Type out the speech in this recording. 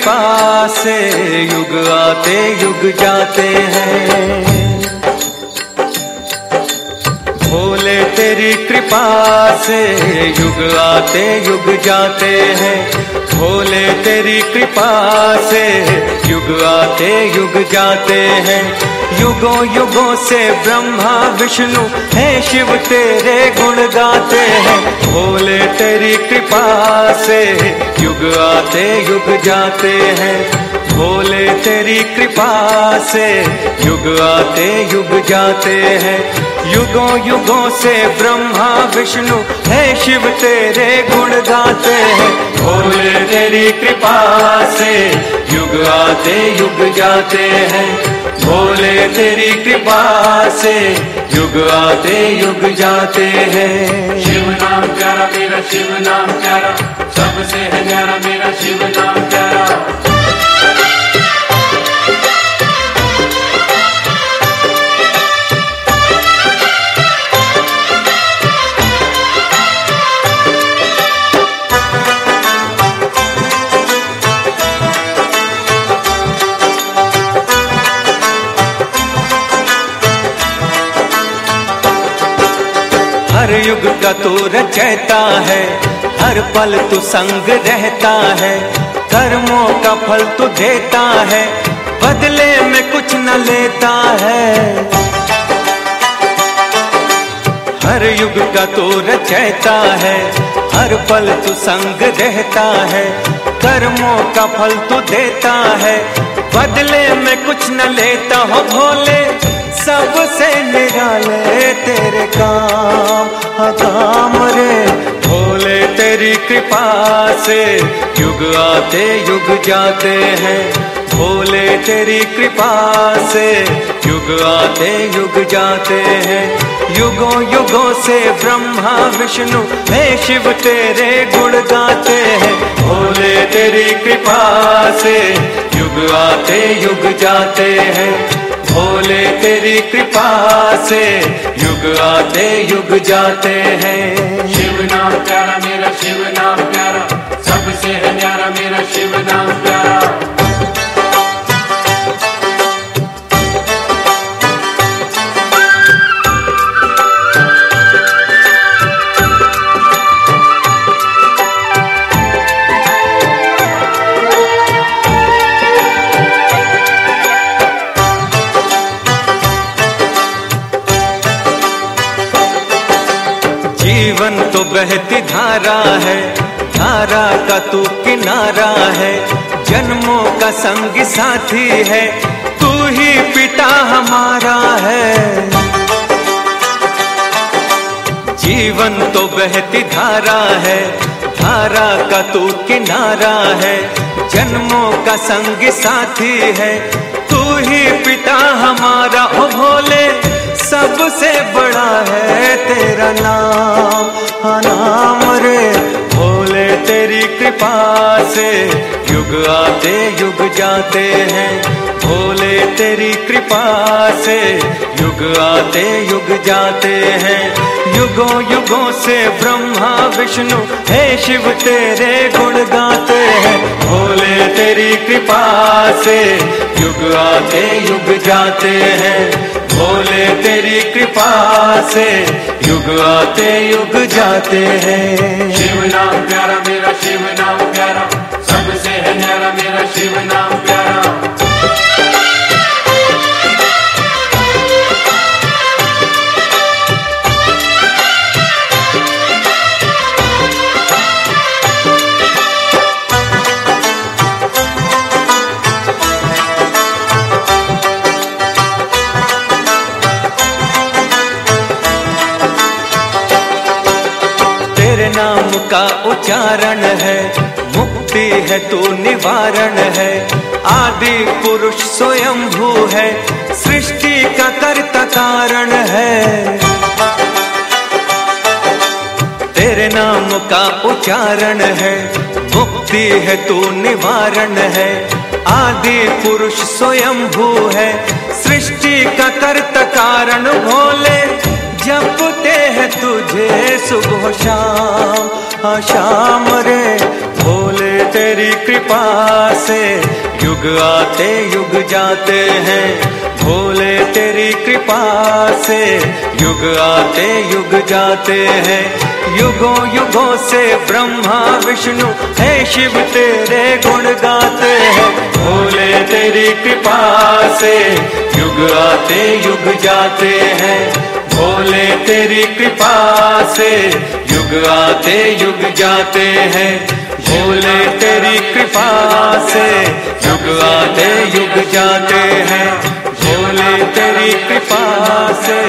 कृपा से युग आते युग जाते हैं। भोले तेरी कृपा से युग आते युग जाते हैं। भोले तेरी कृपा से युग आते युग जाते हैं। युगों युगों से ब्रह्मा विष्णु है शिव तेरे गुण गाते हैं। भोले तेरी कृपा से युग आते युग जाते हैं। भोले तेरी कृपा से युग आते युग जाते हैं। युगों युगों से ब्रह्मा विष्णु है शिव तेरे गुण गाते हैं। भोले तेरी कृपा से युग आते युग जाते हैं। भोले तेरी कृपा से युग आते युग जाते हैं। शिव नाम प्यारा मेरा, शिव नाम प्यारा, सबसे है न्यारा मेरा शिव नाम प्यारा। हर युग का तू रचयिता है, हर पल तू संग रहता है। कर्मों का फल तू देता है, बदले में कुछ न लेता है। हर युग का तू रचयिता है, हर पल तू संग रहता है। कर्मों का फल तू देता है, बदले में कुछ न लेता हो। भोले सबसे निराले तेरे काम काम रे। भोले तेरी कृपा से युग आते युग जाते हैं। भोले तेरी कृपा से युग आते युग जाते हैं। युगों युगों से ब्रह्मा विष्णु है शिव तेरे गुण गाते हैं। भोले तेरी कृपा से युग आते युग जाते हैं। भोले तेरी कृपा से युग आते युग जाते हैं। शिव नाम प्यारा मेरा, शिव नाम प्यारा, सबसे है न्यारा मेरा शिव नाम प्यारा। जीवन तो बहती धारा है, धारा का तू किनारा है। जन्मों का संगी साथी है, तू ही पिता हमारा है। जीवन तो बहती धारा है, धारा का तू किनारा है। जन्मों का संगी साथी है, तू ही पिता हमारा। ओ भोले सबसे बड़ा है तेरा नाम नाम रे। भोले तेरी कृपा से युग आते युग जाते हैं। भोले तेरी कृपा से युग आते युग जाते हैं। युगों युगों से ब्रह्मा विष्णु है शिव तेरे गुण गाते हैं। भोले तेरी कृपा से युग आते युग जाते हैं। भोले तेरी कृपा से युग आते युग जाते हैं। शिव नाम प्यारा मेरा, शिव नाम प्यारा, सबसे है न्यारा मेरा शिव नाम प्यारा। तेरे नाम का उच्चारण है, मुक्ति है तू निवारण है। आदि पुरुष स्वयंभू है, सृष्टि का कर्ता कारण है। तेरे नाम का उच्चारण है, मुक्ति है तू निवारण है। आदि पुरुष स्वयंभू है, सृष्टि का कर्ता कारण। भोले जपते हैं तुझे सुबह शाम शाम रे। भोले तेरी कृपा से युग आते युग जाते हैं, भोले तेरी कृपा से युग आते युग जाते हैं। युगों युगों से ब्रह्मा विष्णु है शिव तेरे गुण गाते हैं, भोले तेरी कृपा से युग आते युग जाते हैं, भोले तेरी कृपा से युग आते युग जाते हैं, भोले तेरी कृपा से युग आते युग जाते हैं, भोले तेरी कृपा से